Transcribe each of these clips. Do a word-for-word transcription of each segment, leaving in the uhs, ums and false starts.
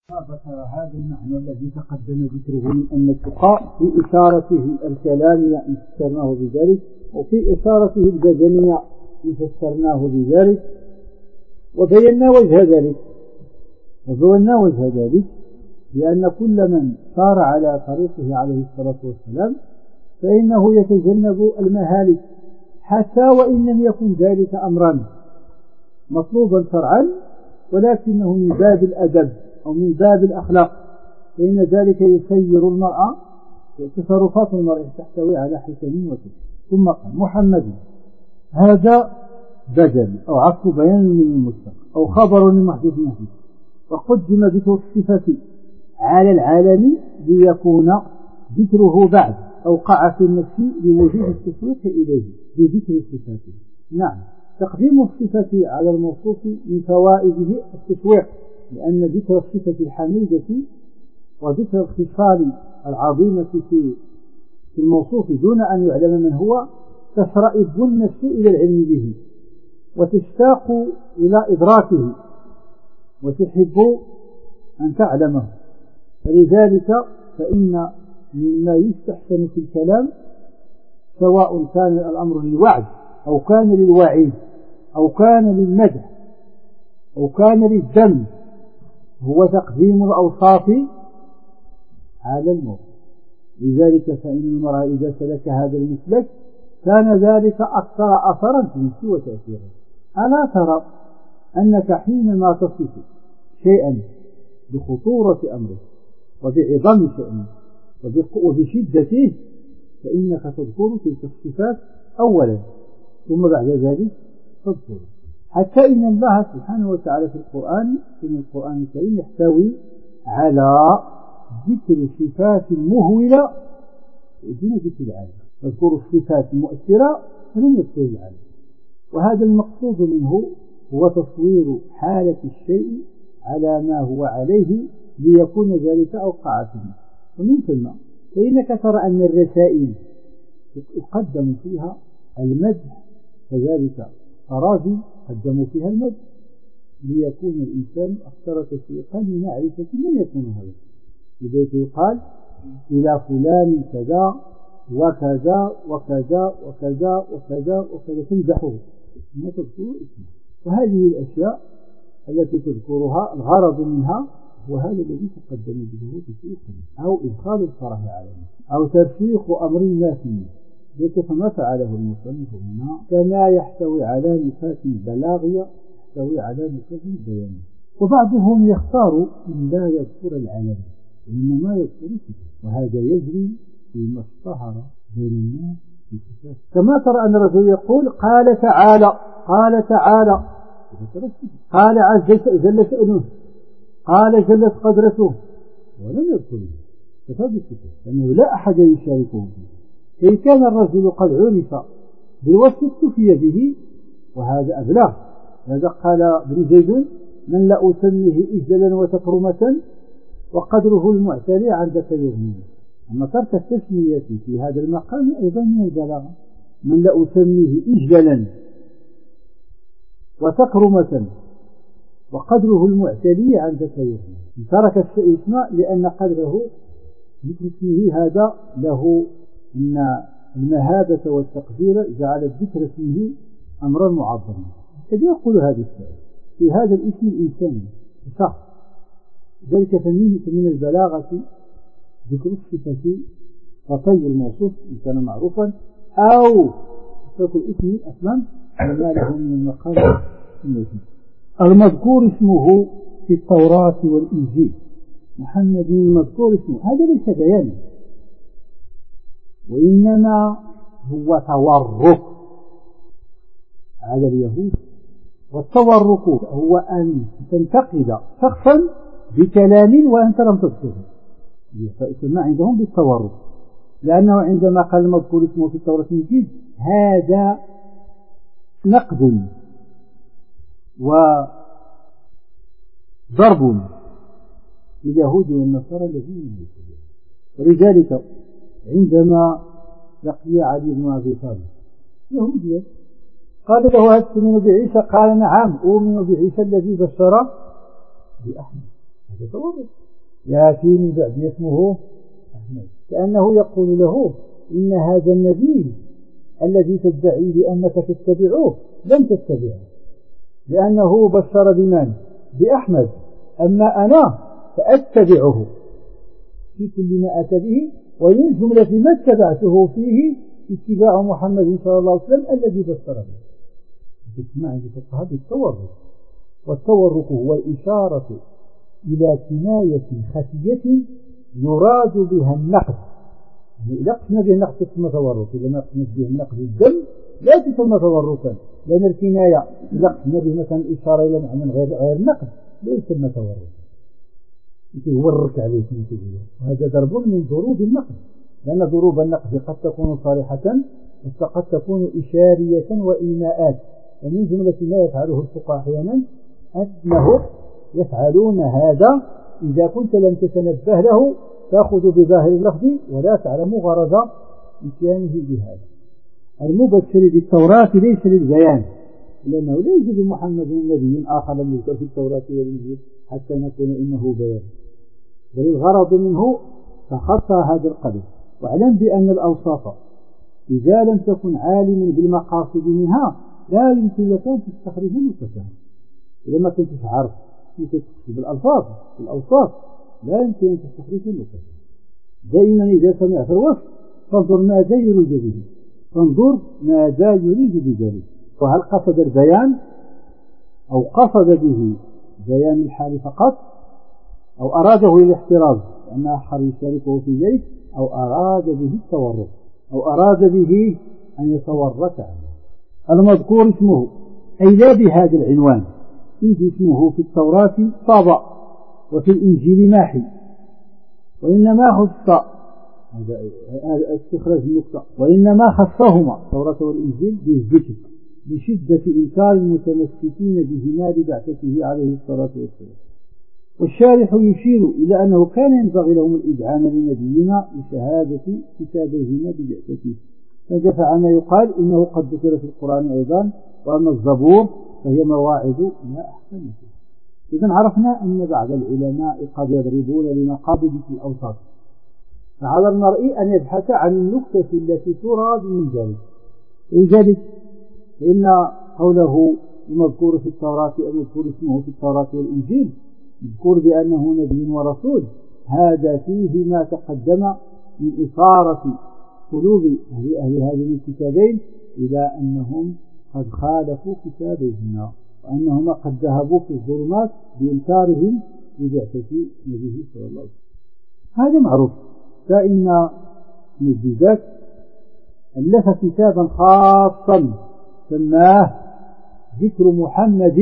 هذا المعنى الذي تقدم ذكره من أن التقى في إشارته الكلامية إن فسرناه بذلك، وفي إشارته البدنية إن فسرناه بذلك، وبينا وجه ذلك وبينا وجه ذلك لأن كل من سار على طريقه عليه الصلاة والسلام فإنه يتجنب المهالك، حتى وإن لم يكن ذلك أمرا مطلوبا شرعا، ولكنه من باب الأدب أو من باب الأخلاق، فإن ذلك يسير المرأة، تصرفات المرأة تحتوي على حكم وتدبير. ثم قال محمد هذا بدل أو عطف بيان من المشتق أو خبر من محدث محدث، وقدم ذكر الصفة على العالم ليكون ذكره بعد أوقع في النفس لوجود التسويق إليه بذكر صفاته. نعم، تقديم الصفة على الموصوف من فوائده التسويق، لأن ذكر الصفة الحميدة وذكر الخصال العظيمة في الموصوف دون أن يعلم من هو تشرئب النفس إلى العلم به وتشتاق إلى إدراكه وتحب أن تعلمه. فلذلك فإن مما يستحسن في الكلام سواء كان الأمر للوعد أو كان للوعيد أو كان للمدح أو كان للذم هو تقديم الأوصاف على الموصوف. لذلك فإن المرأة إذا سلك هذا المسلك كان ذلك أكثر أثرا في نفسه وتأثيره. ألا ترى أنك حينما تصف شيئا بخطورة أمره وبعظم شأنه وبشدته فإنك تذكر تلك الصفات أولا ثم بعد ذلك تذكر، حتى إن الله سبحانه وتعالى في القرآن في القرآن الكريم يحتوي على ذكر صفات مهولة دون ذكر العالم، تذكر الصفات المؤثرة فلم يذكر العالم. وهذا المقصود منه هو تصوير حالة الشيء على ما هو عليه ليكون ذلك أوقع فيه. ومن ثم فإنك ترى أن الرسائل يقدم فيها المدح، كذلك تراجي قدموا فيها المدح ليكون الإنسان أكثر تسويقا لمعرفة من يكون هذا. لذلك يقال إلى فلان كذا وكذا وكذا وكذا وكذا وكذا تمدحه ثم تذكر اسمه. وهذه الأشياء التي تذكرها الغرض منها هو هذا الذي تقدم به تسويقا أو إدخال الفرح عليه أو ترسيخ أمر ما فيه، كيف ما فعله المصنف هنا كما يحتوي على نفاس بلاغية يحتوي على نفاس بيانية. وبعضهم يختار أن لا يذكر العلم وإنما يذكر الصفات، وهذا يجري فيما اشتهر بين الناس في الصفات. كما ترى أن الرجل يقول قال تعالى قال تعالى قال عز جل شأنه قال جلت قدرته ولم يذكره فهذا الصفات لأنه لا أحد يشاركه فيه. إن كان الرجل قد عرف بالوصف اكتفي به وهذا أبلغ. هذا قال ابن زيد من لا أسميه إجلا وتكرمة وقدره المعتلي عندك يغنيه. أما ترك التسمية في هذا المقام أيضا من البلاغة، من لا أسميه إجلا وتكرمة وقدره المعتلي عندك يغنيه. ترك الاسم لأن قدره ذكر اسمه هذا له أن المهابة والتقدير جعل ذكر اسمه أمرا معظما. قد يقول هذا السؤال في هذا الاسم الإنساني شخص، ذلك فمن من البلاغة ذكر الصفة وطي الموصوف إن كان معروفا أو ترك الاسم أصلا وما له من المقام المذكور اسمه في التوراة والإنجيل. محمد المذكور اسمه هذا ليس بيانا وإنما هو تورك على اليهود. والتورك هو أن تنتقد شخصا بكلام وأنت لم تذكره، فيسمى عندهم بالتورك، لأنه عندما قال المذكور اسمه في التوراة والإنجيل هذا نقد وضرب لليهود والنصارى الذين يؤمنون. ولذلك عندما لقي علي بن أبي طالب يهوديا قال له هل تؤمن بعيسى؟ قال نعم أؤمن بعيسى الذي بشر بأحمد. هذا تورط. يأتي من بعد اسمه أحمد، كأنه يقول له إن هذا النبي الذي تدعي بأنك تتبعه لم تتبعه، لأنه بشر بمن؟ بأحمد، أما أنا فأتبعه في كل ما أتى به، ومن جملة ما اتبعته فيه اتباع محمد صلى الله عليه وسلم الذي بشر به. تسمع عند الفقهاء بالتورق، والتورق هو الإشارة إلى كناية خفية يراد بها النقد. يعني إذا قسنا به النقد تسمى تورق، إذا ما قسنا به النقد الدم لا تسمى تورقا، لأن الكناية إذا قسنا به مثلا إشارة إلى معنى غير غير نقد لا يسمى تورق، يتورك عليه وهذا ضرب من ضروب النقد، لأن ضروب النقد قد تكون صريحة وقد تكون إشارية وإيماءات. ومن جملة ما يفعله الفقهاء أحيانا أنه يفعلون هذا إذا كنت لم تتنبه له تأخذ بظاهر اللفظ ولا تعلم غرض إتيانه بهذا. المبشر بالتوراة ليس للبيان، لأنه لا يوجد محمد نبي آخر لم يذكر في التوراة والإنجيل حتى نكون إنه بيان، بل الغرض منه تخطى هذا القدر. واعلم بأن الأوصاف إذا لم تكن عالما بالمقاصد منها لا يمكن لك أن تستخرج نكتها. إذا ما كنت عارف كيف تكتب بالألفاظ الأوصاف لا يمكن أن تستخرج نكتها. دائما إذا سمعت الوصف فانظر ماذا يريد به، فانظر ماذا يريد بذلك، وهل قصد البيان أو قصد به بيان الحال فقط، أو أراده للاحتراز لأن آخر يشاركه في ذلك، أو أراد به التورط، أو أراد به أن يتورط عنه. المذكور اسمه أي لا بهذا العنوان، إذ اسمه في التوراة طابع وفي الإنجيل ماحي، وإنما خص هذا استخراج النقطة، وإنما خصهما التوراة والإنجيل بالذكر بشدة إنكار المتمسكين بهما لبعثته عليه الصلاة والسلام. والشارح يشير إلى أنه كان ينبغي لهم الإذعان لنبينا بشهادة كتابهما ببعثته، فدفع ما يقال إنه قد ذكر في القرآن أيضا، وأما الزبور فهي مواعظ لا أحسن فيها. إذن عرفنا أن بعض العلماء قد يضربون لمقابل في الأوساط، فعلى المرء أن يبحث عن النكتة التي تراد من ذلك. لذلك فإن قوله المذكور في التوراة المذكور اسمه في التوراة والإنجيل مذكور بأنه نبي ورسول، هذا فيه ما تقدم من إثارة قلوب أهل, أهل هذين الكتابين إلى أنهم قد خالفوا كتابهما، وأنهما قد ذهبوا في الظلمات بإنكارهم لبعثة نبيه صلى الله عليه وسلم. هذا معروف. فإن مجدات ألف كتابا خاصا سماه ذكر محمد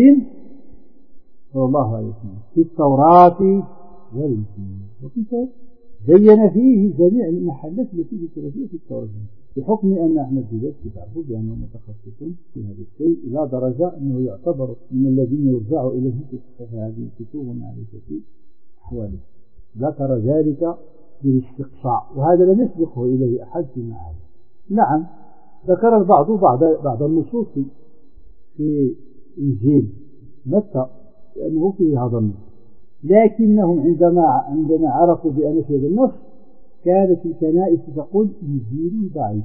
صلى الله عليه وسلم في التوراة والإنجيل، وكتاب بين فيه جميع المحلات التي ذكر فيها في التوراة، بحكم أن أحمد بن تعرفوا بأنه متخصص في هذا الشيء إلى درجة أنه يعتبر من الذين يرجع إليهم في هذه الكتب ومعرفة أحواله. ذكر ذلك بالاستقصاء، وهذا لم يسبقه إليه أحد في معاني. نعم ذكر البعض بعض بعض النصوص في إنجيل متى لأنه فيه هذا النص، لكنهم عندما عندما عرفوا بأن في هذا النص كانت الكنائس تقول إنجيل ضعيف،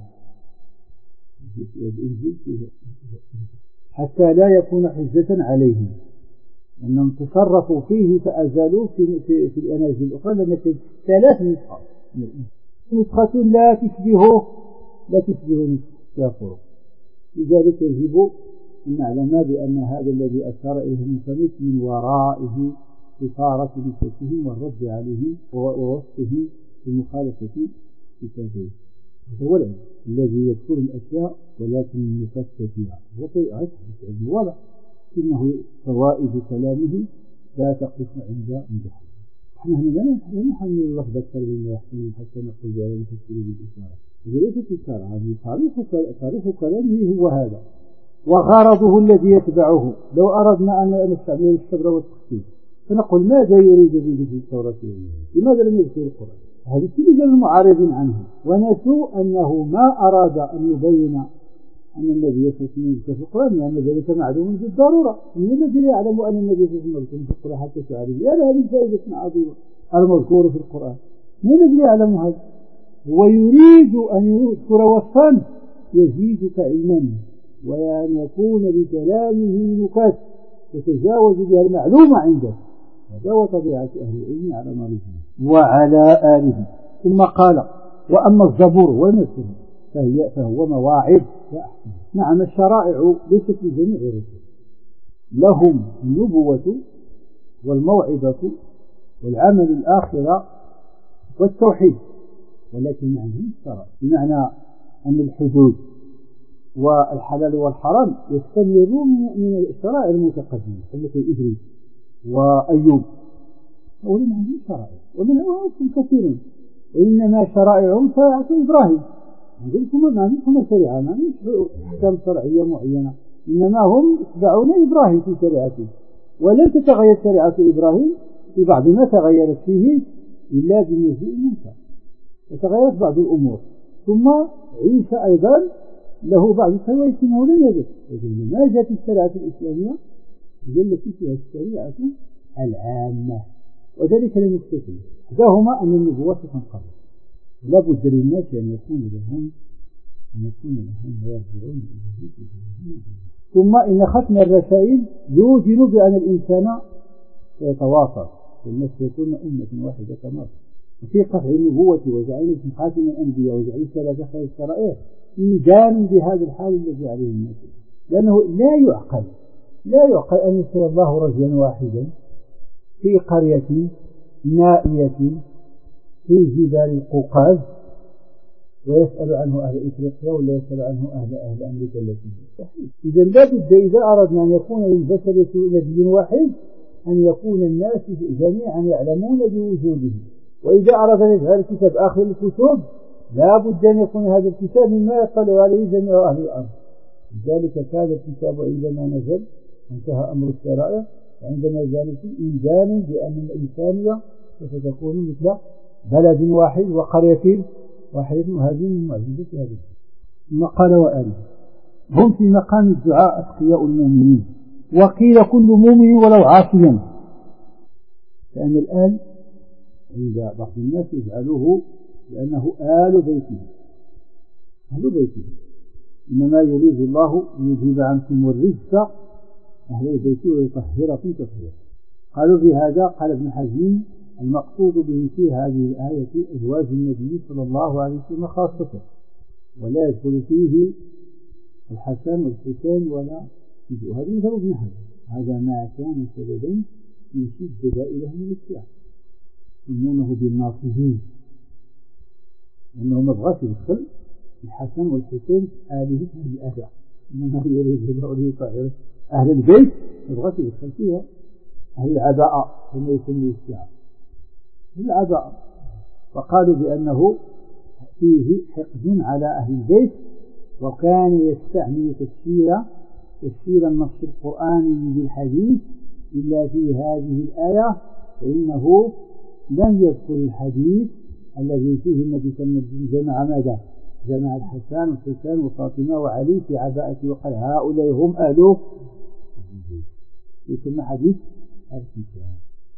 الإنجيل فيه حتى لا يكون حجة عليهم، أنهم تصرفوا فيه فأزالوه في, في, في الأناجيل الأخرى، لما كانت ثلاث نسخة نسخة لا تشبه لا تشبه نسخة. لذلك يجب أن نعلم بأن هذا الذي أشار إليه المصنف من ورائه إثارة نفسهم والرد عليه ووصفه بمخالفة كتابه. هذا هو العلم الذي يذكر الأشياء ولكن يفسر فيها وطيعت علم الوضع، إنه فوائد كلامه لا تقف عند مدحه. نحن هنا لا نحمل اللفظ أكثر مما يحتمل حتى نقول بأن نفسر بالإشارة، وليست الإشارة، هذه تاريخ كلامه هو هذا، وغرضه الذي يتبعه. لو أردنا أن نستعمل الصبر والتخفيف فنقول ماذا يريد به في التوراة؟ لماذا لم يذكر القرآن؟ هذا كل المعارضين عنه، ونسوا أنه ما أراد أن يبين أن النبي صلى الله عليه وسلم في القرآن، لأن ذلك معلوم بالضرورة. من الذي يعلم أن النبي صلى الله عليه وسلم في القرآن حتى تعرف؟ يعني هذه فائدة عظيمة المذكورة في القرآن. من الذي يعلم هذا؟ ويريد أن يذكر وصفا يزيدك علما، وأن يكون بكلامه نكات تتجاوز بها المعلومة عندك. هذا هو طبيعة أهل العلم على مريضه وعلى آله. ثم قال: وأما الزبور والمسر فهي فهو مواعظ وأحكام. نعم، الشرائع ليست لجميع الرسل، لهم النبوة والموعظة والعمل الآخرة والتوحيد، ولكن عندهم الشرائع، بمعنى أن الحدود والحلال والحرام يستمرون من الشرائع المتقدمة مثل إدريس وأيوب، ولم عندهم شرائع، ومن أولئك كثيرون. وإنما شرائعهم شريعة إبراهيم، عندهم ما عندهم شريعة، ما عندهم أحكام شرعية معينة، إنما هم يتبعون إبراهيم في شريعته. ولن تتغير شريعة إبراهيم في بعض ما تغيرت فيه إلا بمجيء موسى، وتغيرت بعض الأمور. ثم عيسى أيضا له بعض الحوادث ما لم يدرك، لكن ما جاءت الشريعة الإسلامية هي التي فيها الشريعة العامة، وذلك لنقطتين: إحداهما أن النبوة تنقرض، لا بد للناس أن يكون لهم أن يكون لهم يرجعون إلى. ثم إن ختم الرسائل يوجد بأن الإنسان سيتواصل والناس يكون أمة واحدة كما وفي قطع النبوة وجعلنا في خاتم الأنبياء وجعلنا ثلاثة خير الشرائع إيجان بهذا الحال الذي عليه الناس، لأنه لا يعقل لا يعقل أن يرسل الله رجلا واحدا في قرية نائية في جبال القوقاز ويسأل عنه أهل إفريقيا ولا يسأل عنه أهل أهل أمريكا التي صحيح. إذا لا بد إذا أردنا أن يكون للبشر نبي واحد أن يكون الناس جميعا يعلمون بوجوده. وإذا أراد أن يجعل الكتاب آخر الكتب لا بد أن يكون هذا الكتاب مما يطلع عليه جميع أهل الأرض. لذلك كان الكتاب عندما نزل انتهى أمر الشرائع، وعندما ذلك إيجان بأن الإنسانية سوف تكون مثل بلد واحد وقرية واحدة، وهذه من معجزات هذه. ثم قال: وآله هم في مقام الدعاء أتقياء المؤمنين، وقيل كل مؤمن ولو عاصيا، لأن الآن عند بعض الناس يجعلوه لأنه آل بيته أهل بيته، إنما يريد الله ليذهب عنكم الرجس أهل البيت ويطهركم تطهيرا. قالوا بهذا قال ابن حزم: المقصود به في هذه الآية أزواج النبي صلى الله عليه وسلم خاصة، ولا يدخل فيه الحسن والحسين ولا يجوء. هذا مثل ابن حزم، هذا ما كان سببا في شدة دائرة من الإسلام، يسمونه بالناصبين، لأنه ما بغاش يدخل الحسن والحسين آله هذه الآية، إنما يريد الله ليطهر أهل البيت، ما بغاش يدخل فيها أهل العباءة كما يسمى الشيعة العباءة. فقالوا بأنه فيه حقد على أهل البيت، وكان يستعمل تفسير تفسير النص القرآني بالحديث إلا في هذه الآية، فإنه لم يذكر الحديث الذي فيه النبي صلى الله عليه وسلم جمع ماذا؟ جمع الحسن والحسين وفاطمة وعلي في عباءته، وقال: هؤلاء هم أهل البيت. يسمى حديث الكتاب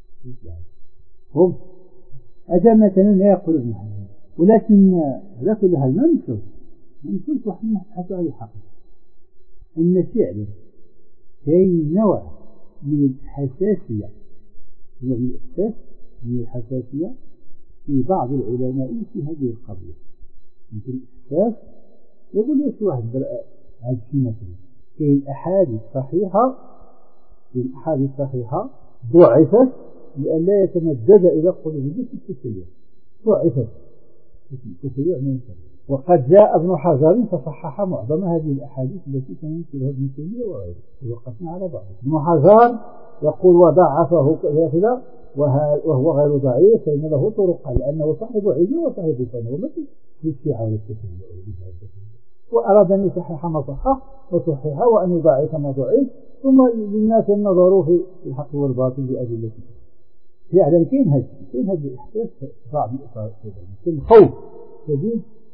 هم. هذا مثلا لا يقول ابن حزم، ولكن على كل حال ما نشوف ما نشوف واحد نبحث على الحقيقة أن فعلا كاين نوع من الحساسية نوع من الإحساس من الحساسية في بعض العلماء في هذه القضية. مثل الإحساس يقول ليش واحد هذا الشيء مثلا كاين أحاديث صحيحة كاين أحاديث صحيحة ضعفت لأن لا يتمدد إلى قلوبهم في التشريع، ضعفت التشريع من الشرع. وقد جاء ابن حجر فصحح معظم هذه الأحاديث التي تنكرها ابن تيمية وغيره، ووقفنا على بعض. ابن حجر يقول وضعفه كذا وهو غير ضعيف فإن له طرق، لأنه صاحب علم وصاحب فن ومثل في الشيعة والتشريع، وأراد أن يصحح ما صحح وصحح وأن يضعف ما ضعيف، ثم للناس النظر في الحق والباطل بأدلته. فعلا كاين هذا كاين هذا الإحساس بعض الإصابات، كاين خوف شديد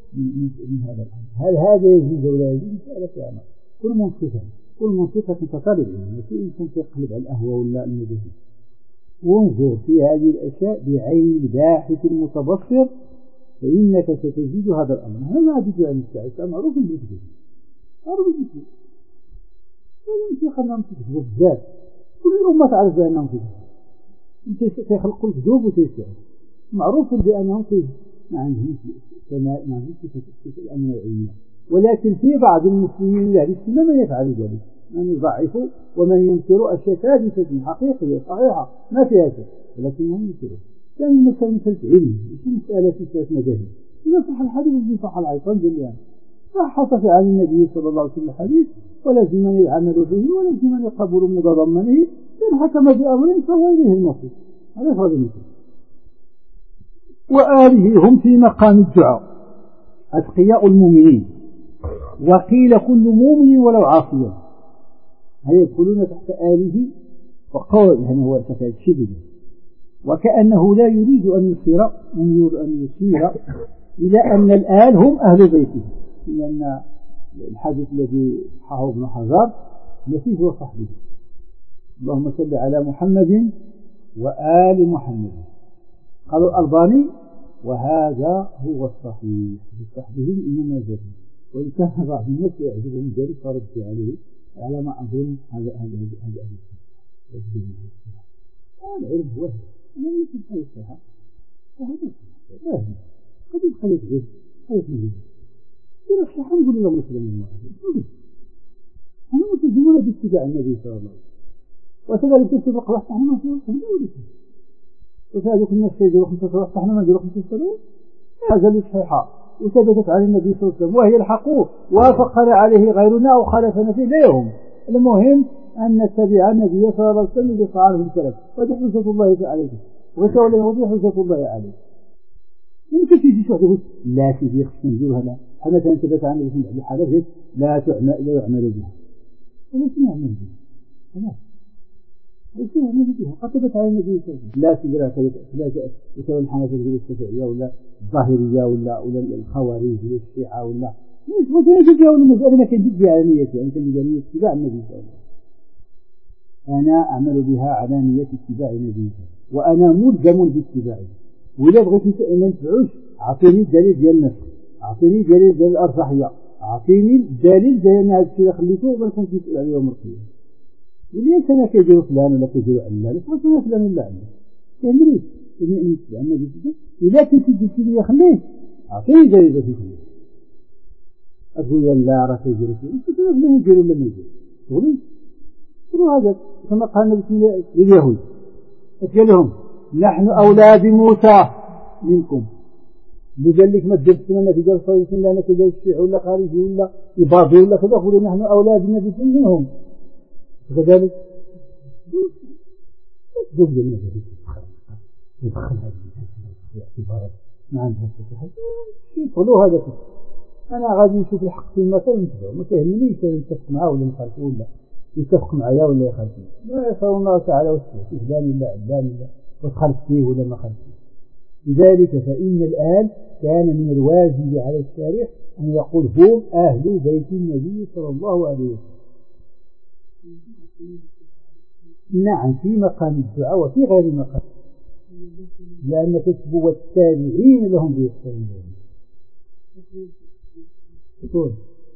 من, من هذا الأمر. هل هذا يجوز ولا يجوز؟ مسألة أمر. كل منصفة كل منصفة كطالب علم في إنسان يقلب على الأهوى ولا المذهب، وانظر في هذه الأشياء بعين الباحث المتبصر، فإنك ستجد هذا الأمر. هذا عدد عن الساعة معروف بالكذب، معروف بالكذب. هذا مش خلنا نكذبوا بزاف، كل الأمة تعرف بأنهم كذبوا. أنت سيخلقوا الكذوب وتيسعوا، معروف بأنهم كذب، ما عندهم سماء، ما عندهم كيف الأمر العلمية. ولكن في بعض المسلمين من أهل السنة من يفعل ذلك، من يضعف ومن ينكر أشياء ثابتة حقيقية صحيحة ما فيها شيء، ولكنهم ينكرون. كان مثلا مسألة علم، مش مسألة ثلاث مذاهب. إذا صح الحديث يجي صح العيطان جليان، صح في عن النبي صلى الله عليه وسلم الحديث، ولازم من العمل به ولازم من يقبل متضمنه، إن حكم بأمر فهو إليه المصير. هذا هو المثال. وآله هم في مقام الدعاء أتقياء المؤمنين، وقيل كل مؤمن ولو عاصيا، هيدخلون تحت آله. وقول يعني هو تفعل شبه، وكأنه لا يريد أن يصير أن يريد أن يصير إلى أن الآل هم أهل بيته، لأن الحديث الذي صححه ابن حجر نفيه وصحبه، اللهم صل على محمد وآل محمد. قالوا الألباني وهذا هو الصحيح بصحبه إنما زاد، وإن كان بعض الناس يعجبهم ذلك فرد عليه على ما أظن هذا هذا هذا هذا العلم هو أنا يمكن أي صحة وهذا لا قد يخلق غير خلق غير يرشح نقول لهم مسلمين واحد أنا متزمون باتباع النبي صلى الله عليه وسلم، وكذلك تبقى واحد احنا ما في وصل وكذلك الناس يجوا خمسة واحد احنا ما نجوا خمسة صلوات، هذا الصحيحة وثبتت على النبي صلى الله عليه وسلم وهي الحق، وافقنا عليه غيرنا أو خالفنا فيه لا يهم. المهم أن نتبع النبي صلى الله عليه وسلم بفعاله الكلام، وهذه حجة الله عليه، وسوى له حجة الله عليه. ممكن تيجي شو تقول لا تيجي خصنا نديرها، لا حنا تنتبه عن النبي في الحالة لا تعمل لا يعمل بها، وليس نعمل بها خلاص ليس نعمل بها قد على النبي صلى الله عليه وسلم. لا تدرى كذا لا تسوي الحنفية الشافعية ولا الظاهرية ولا ولا الخوارج ولا الشيعة ولا مش ممكن تجي ولا مسألة ما كنت تجي على نيتي، أنت اللي جاني اتباع النبي صلى الله عليه وسلم. أنا أعمل بها على نية اتباع النبي وأنا ملزم باتباعه. وإذا بغيت ما نتبعوش أعطيني الدليل ديال النفس، أعطيني دليل ديال الأرجحية، أعطيني الدليل ديال هذا الشيء اللي خليته وما كنتش نسأل عليه يوم القيامة. وليس أنا كيديروا فلان ولا كيديروا علان، فلان فلان فلان ولا علان كاملين إذا نتبع النبي. إذا كنت تجي لي خليه أعطيني دليل في كل أقول لا راه كيديروا فلان فلان لا يديروا ولا ما يديروا. قولوا هذا كما قال النبي لليهود قال لهم نحن أولى بموسى منكم، لذلك ما تجلس لنا في جلسة يسمى لنا كذا الشيعي ولا خارجي ولا إباضي ولا كذا، قولوا نحن أولى بالنبي منهم وكذلك تجد النبي يدخل هذه الاعتبارات ما عندها صحة. قولوا هذا كذا أنا غادي نشوف الحق في المثل نتبعه، ما كيهمنيش نتفق معاه ولا نخالفه ولا يتفق معايا ولا يخالفني، لا يسأل الله تعالى وسعه إهداني الله إهداني الله وتخالف فيه ولا ما خالف فيه. لذلك فإن الآن كان من الواجب على الشارع أن يقول هم أهل بيت النبي صلى الله عليه وسلم. نعم في مقام الدعاء وفي غير مقام، لأن تسبوا التابعين لهم بإحسان يقول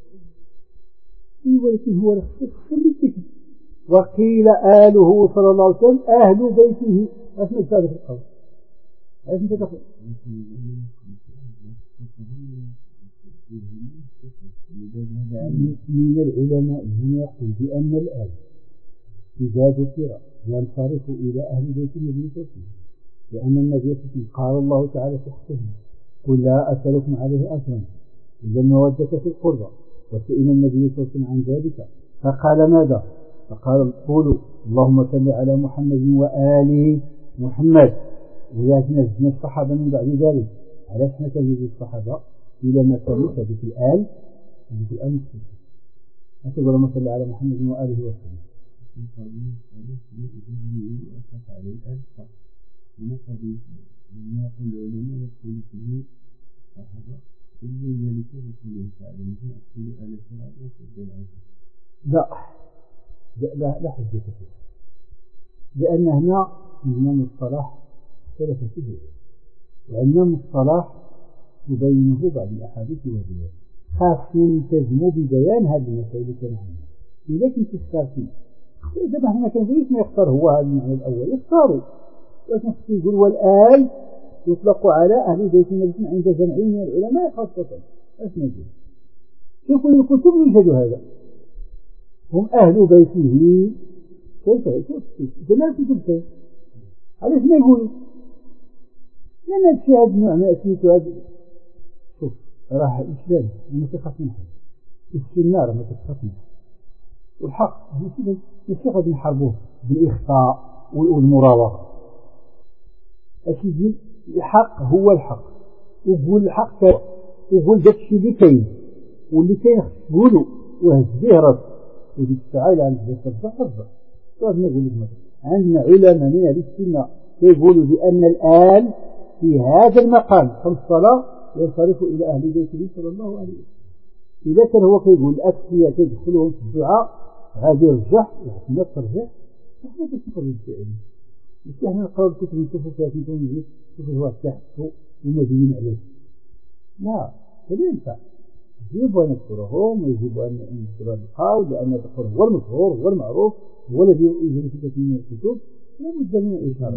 ولكن هو خليك. وقيل آله صلى الله عليه وسلم أهل بيته، أسمع هذا في القول أسمع تقول من العلماء هنا يقول بأن الآل إذا ذكر ينصرف إلى أهل بيت النبي صلى الله عليه وسلم، لأن النبي قال الله تعالى في حقه قل لا أسألكم عليه أجرا إذا المودة في القربى، وسئل النبي صلى الله عليه وسلم عن ذلك فقال ماذا؟ فقال قولوا اللهم صل على محمد وآل محمد. ولكن نزلنا الصحابة من بعد ذلك علاش حنا كنجيو الصحابة إلى ما كانوا في الآل في الآل مسلم اللهم صل على محمد وآله وسلم. ونقضي ما يقول العلماء يقول فيه صحابة إلا لا لا لا حجة فيه، لأن هنا عندنا مصطلح ثلاثة فيه، وعندنا مصطلح يبينه بعض الأحاديث والروايات، خاص نلتزموا ببيان هذه المسائل اللي كان عندنا. إذا كنت تختار فيه إذا ما احنا كنقولش ما يختار هو هذا المعنى الأول يختاروا، لكن يقول والآن يطلق على أهل بيت النبي عند جمعين من العلماء خاصة. ايش نقول؟ شوفوا الكتب يوجد هذا، هم أهل بيته. كيف كيف جماعة الكتب كيف؟ علاش ما يقولوا؟ لأن الشيء هذا المعنى أسيت هذا. شوف راح الإسلام ما تخاف من حاجة، السنة ما تخاف من حاجة، والحق ماشي غادي نحاربوه بالإخفاء والمراوغة. اش يجي الحق هو الحق، وقول الحق وقول داك الشيء اللي كاين واللي كاين قولوا وهز به راسك، وديك الساعة إلى أن تبدا تصبح تصبح. واش نقول لك عندنا علماء من أهل السنة يقولوا بأن الآن في هذا المقام خمس صلاة ينصرف إلى أهل بيته صلى الله عليه وسلم. إذا كان هو كيقول الأكفية تدخلهم في الدعاء غادي يرجح وحنا ترجح، احنا كنقدروا نتعلم مش احنا نقراو الكتب نشوفوا فيها كنتو نجي نشوفوا واحد تحته ومبين عليه. لا هذا ينفع يجب أن نذكرهم ويجب أن نذكر القول، لأن القول هو المشهور هو المعروف هو الذي يوجد في كثير من الكتب. لا بد من الإشارة.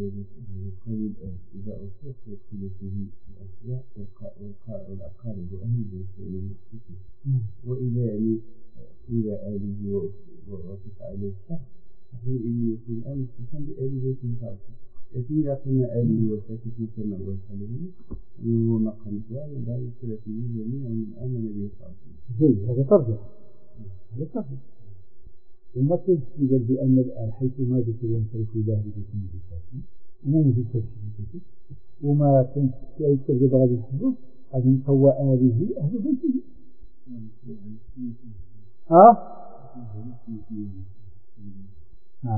إذا أصبح يدخل فيه الأشياء والأقارب وأهل البيت وإذا يعني إلى آله ووصف عليه الشخص فهو إن يكون الآن مستحسن بآل بيته فارسا. لكن إذا قلنا آله وساكت كما هو الحليم هو مقام سواء لا يدخل فيه جميع من آمن به فارسا. هذا ترجع هذا ترجع وما تنسي بأن الآن حيث ما ذكر ينصرف إلى أهل بيت النبي صلى الله عليه وسلم وما موجود في الكتب وما تنسي أي ترجع غادي نحفظه غادي نسوى آله أهل بيته. ها؟ نعم.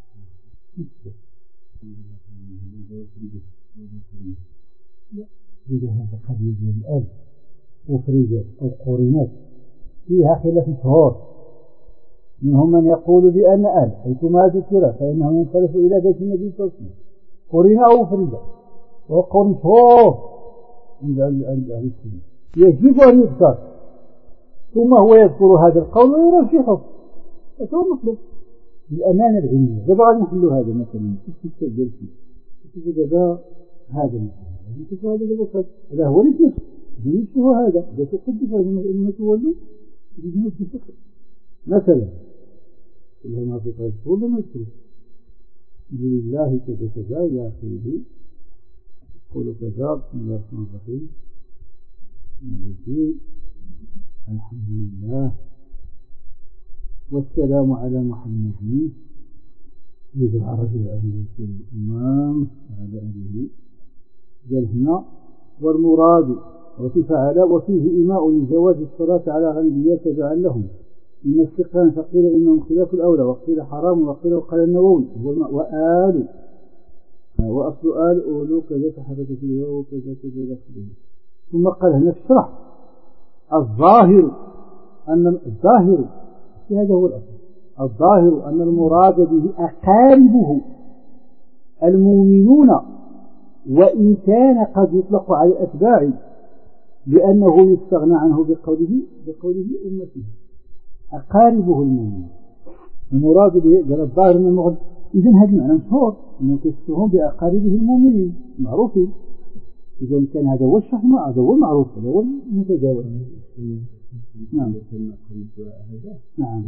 إذا هذا قضية ديال الآل وفريجات أو قرينات فيها خلاف مشهور، منهم من يقول بأن آل حيثما ذكر فإنه ينصرف إلى بيت النبي صلى الله عليه وسلم قرينة أو فريجات، وهو قول مشهور عند أهل السنة يجب أن يذكر، ثم هو يذكر هذا القول ويرجحه. هذا هو المطلوب الأمانة العلمية. دابا غادي نحلوا هذا مثلا في التسجيل فيه دابا هذا مثلا هذا دابا هذا هو اللي نفسه نفسه هذا إذا تقدس هذا المؤمنة تولوا يجب الفكر مثلا كلها ما في قيد كل ما يذكر لله كذا كذا إلى آخره قولوا كذا بسم الله الرحمن الرحيم الحمد لله والسلام على محمد يدعى رجل عليه الإمام على أهله قال هنا والمراد وصف على وفيه إيماء لجواز الصلاة على غنبيات تبعا لهم من السقران فقيل إنهم خلاف الأولى وقيل حرام وقيل وقال النووي وآل وأصل آل أولو كذا تحرك في الواو وكذا كذا داخله. ثم قال هنا الشرح الظاهر أن الظاهر هذا هو الأصل الظاهر أن المراد به أقاربه المؤمنون، وإن كان قد يطلق على الأتباع لأنه يستغنى عنه بقوله بقوله أمته أقاربه المؤمنين. المراد به الظاهر من المغرب. إذن هذا المعنى مشهور أنه يتصفهم بأقاربه المؤمنين معروفين. إذا كان هذا هو الشرح هذا هو المعروف هذا هو المتداول. نعم نعم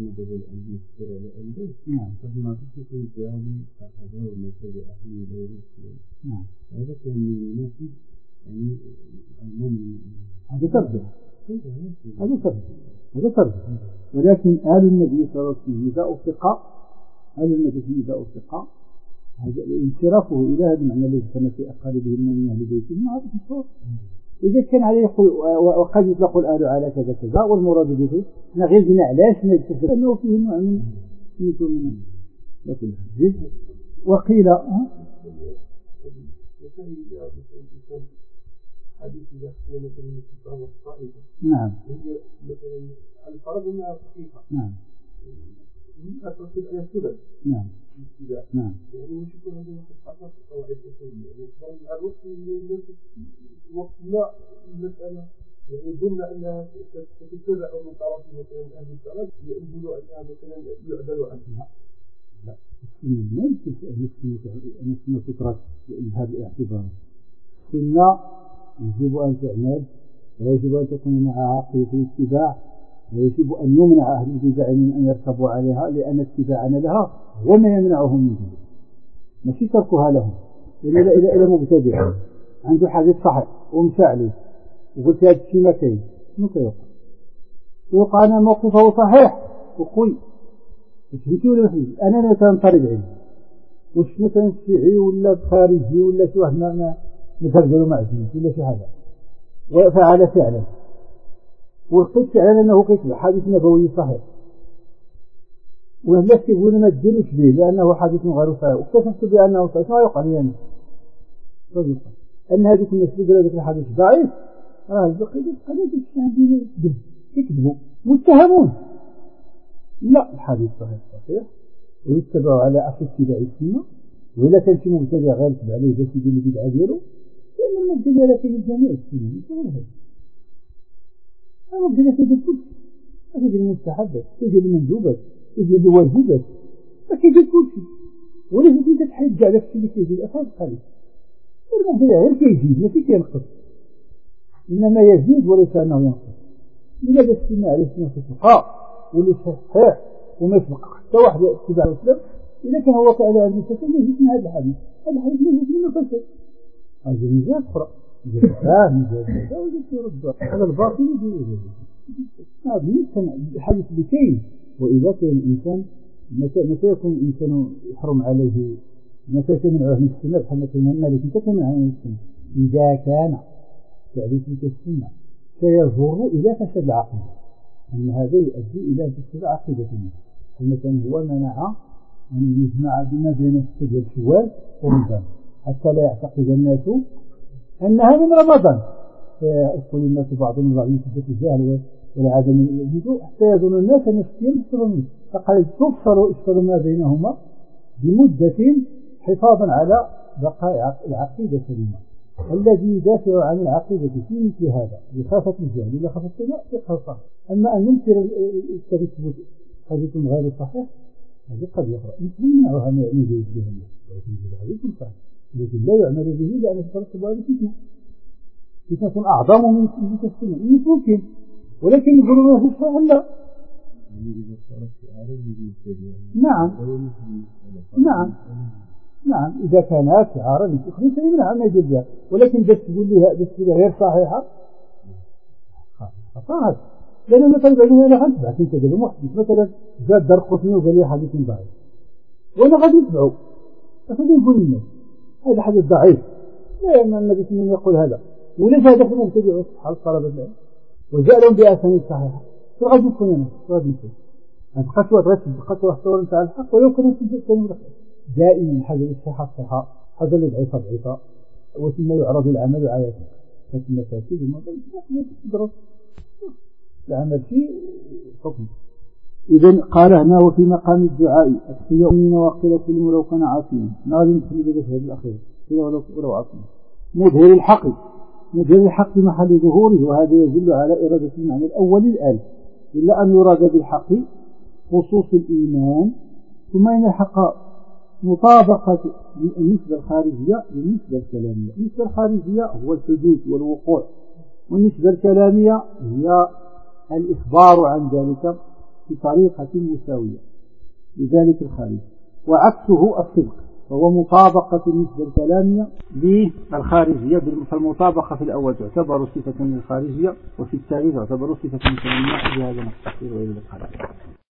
نعم فما تكون جاهل فهذا ومثل أهل الورث. نعم هذا كان يناسب يعني المؤمن. هذا ترجع هذا ترجع هذا ترجع ولكن آل النبي صلى الله عليه وسلم إذا أطلق آل النبي إذا أطلق هذا انصرافه إلى هذا المعنى الذي كان في أقاربه المؤمنين أهل بيته هذا مشهور. إذا كان عليه يقول وقد يطلق الآل على كذا كذا والمراد به احنا غير بنا علاش نتفق أنه فيه نوع من من وقيل حديث إذا كنا مثلا الكتاب والطائفة. نعم. هي مثلا الفرض أنها صحيحة. نعم. وهي تصل إلى سبب. نعم. نعم. يعني مش يكون هذا واحد حقق قواعد أصولية. يعني الوقت اللي وقت لا المسألة يعني قلنا أنها تتبع من طرف مثلا أهل البلد يقولوا أنها مثلا يعدل عنها. لا. ما يمكن أن السنة تترك بهذه الاعتبارات. السنة يجب أن تعمل ويجب أن تكون معها عقيدة الاتباع ويجب أن يمنع أهل البدع من أن يركبوا عليها لأن اتباعنا لها هو ما يمنعهم من ذلك ماشي تركها لهم. إلى إلى إلى مبتدع عنده حديث صحيح ومشى عليه وقلت هذا الشيء ما كاين شنو كيوقع؟ يوقع أن موقفه صحيح وقوي وشفتي ولا فيه أنا مثلا طالب علم وش مثلا شيعي ولا خارجي ولا شي واحد ما نترجلوا معزين ولا شي حاجة وفعل فعلا ولقيت فعلا أنه كيتبع حديث نبوي صحيح والناس يقولون ما تديروش به لأنه حديث غير صحيح واكتشفت بأنه صحيح ما يقع لي أنا صديقا أن هذيك الناس اللي قالوا ذلك الحديث ضعيف راه البقية قالوا ذلك الشيء يكذبوا متهمون لا الحديث صحيح صحيح ويتبعوا على أصل اتباع السنة وإذا كان شي مبتدع غير يتبع عليه باش يدير البدعة ديالو لأن المبتدع لا كيدير جميع السنة ماشي غير هذا المبتدع كيدير كل شيء كيدير المستحبات كيدير المندوبات كيدير الواجبات كيدير كل شيء ولكن أنت تحيد كاع داك الشيء اللي كيدير أصلا قليل المبتدع غير كيزيد ماشي كينقص إنما يزيد وليس أنه ينقص لماذا السنة عليه السنة تتبقى واللي صحيح وما يسبق حتى واحد اتباع الإسلام إذا كان هو كأله عن الفساد يجب من هذا الحديث هذا الحديث يجب منه فساد هذا ميزات أخرى ميزات فهم ميزات هذا وجدت يرد هذا الباطل يجب هذا يمكن الحديث بكين وإذا كان الإنسان متى يكون الإنسان يحرم عليه متى تمنعه من السنة بحال مثلا مالك متى تمنعه من السنة إذا كان تعريف السنة سيجر إلى فساد العقيدة أن هذا يؤدي إلى فساد عقيدة الناس مثلا هو منع أن يجمع بما بين السجل الشوال ورمضان حتى لا يعتقد الناس أنها من رمضان فيقول الناس بعضهم بعضهم في الجهل والعدم الوجود حتى يظن الناس أن الصيام يفطرون فقال تفصل إفصل ما بينهما بمدة حفاظا على بقاء العقيدة السليمة. الذي يدافع عن العقيدة في مثل هذا بخافة الجهل إلى خافة السماء فقه صحيح. أما أن ننكر التثبت حديث غير صحيح هذا قد يقرأ نمنعها ما يعني به الجهل ولكن هذا يكون صحيح لكن لا يعمل به لأن تترتب على فتنة فتنة أعظم من فتنة السنة ممكن ولكن يقولون ما في صحيح لا نعم نعم نعم إذا كانت شعارا لتخلص منها ما يجوز ولكن بس تقول لها بس تقول غير صحيحة خطأ لأنه مثلا بعدين أنا غنتبع كنت قبل محدث مثلا جاء دار قسمي وقال لي حديث ضعيف وأنا غادي نتبعه فغادي نقول للناس هذا حديث ضعيف لأن النبي صلى الله عليه وسلم يقول هذا وليس هذا في المبتدع حال طلب العلم وجاء لهم بأسانيد صحيحة شو غادي نكون أنا شو غادي نكون أنت غادي تبقى واحد نتاع الحق ولو كان في الثاني دائما حاجة الصحة الصحة حاجة الضعيفة ضعيفة وثم يعرض العمل على ذلك المفاسد الموضوع يدرس العمل فيه حكم. إذن قال هنا وفي مقام الدعاء الصيام من مواقل كل ولو كان عاصيا نادم تحمد له الأخير ولو ولو عاصيا مظهر الحق مظهر الحق محل ظهوره وهذا يدل على إرادة المعنى الأول الآن إلا أن يراد بالحق خصوص الإيمان ثم إن الحق مطابقة النسبة الخارجية للنسبة الكلامية. النسبة الخارجية هو الحدوث والوقوع والنسبة الكلامية هي الإخبار عن ذلك بطريقة مساوية لذلك الخارج وعكسه الصدق فهو مطابقة النسبة الكلامية للخارجية فالمطابقة في الأول تعتبر صفة للخارجية وفي الثاني تعتبر صفة كلامية بهذا نقتصر وإلى الخارج.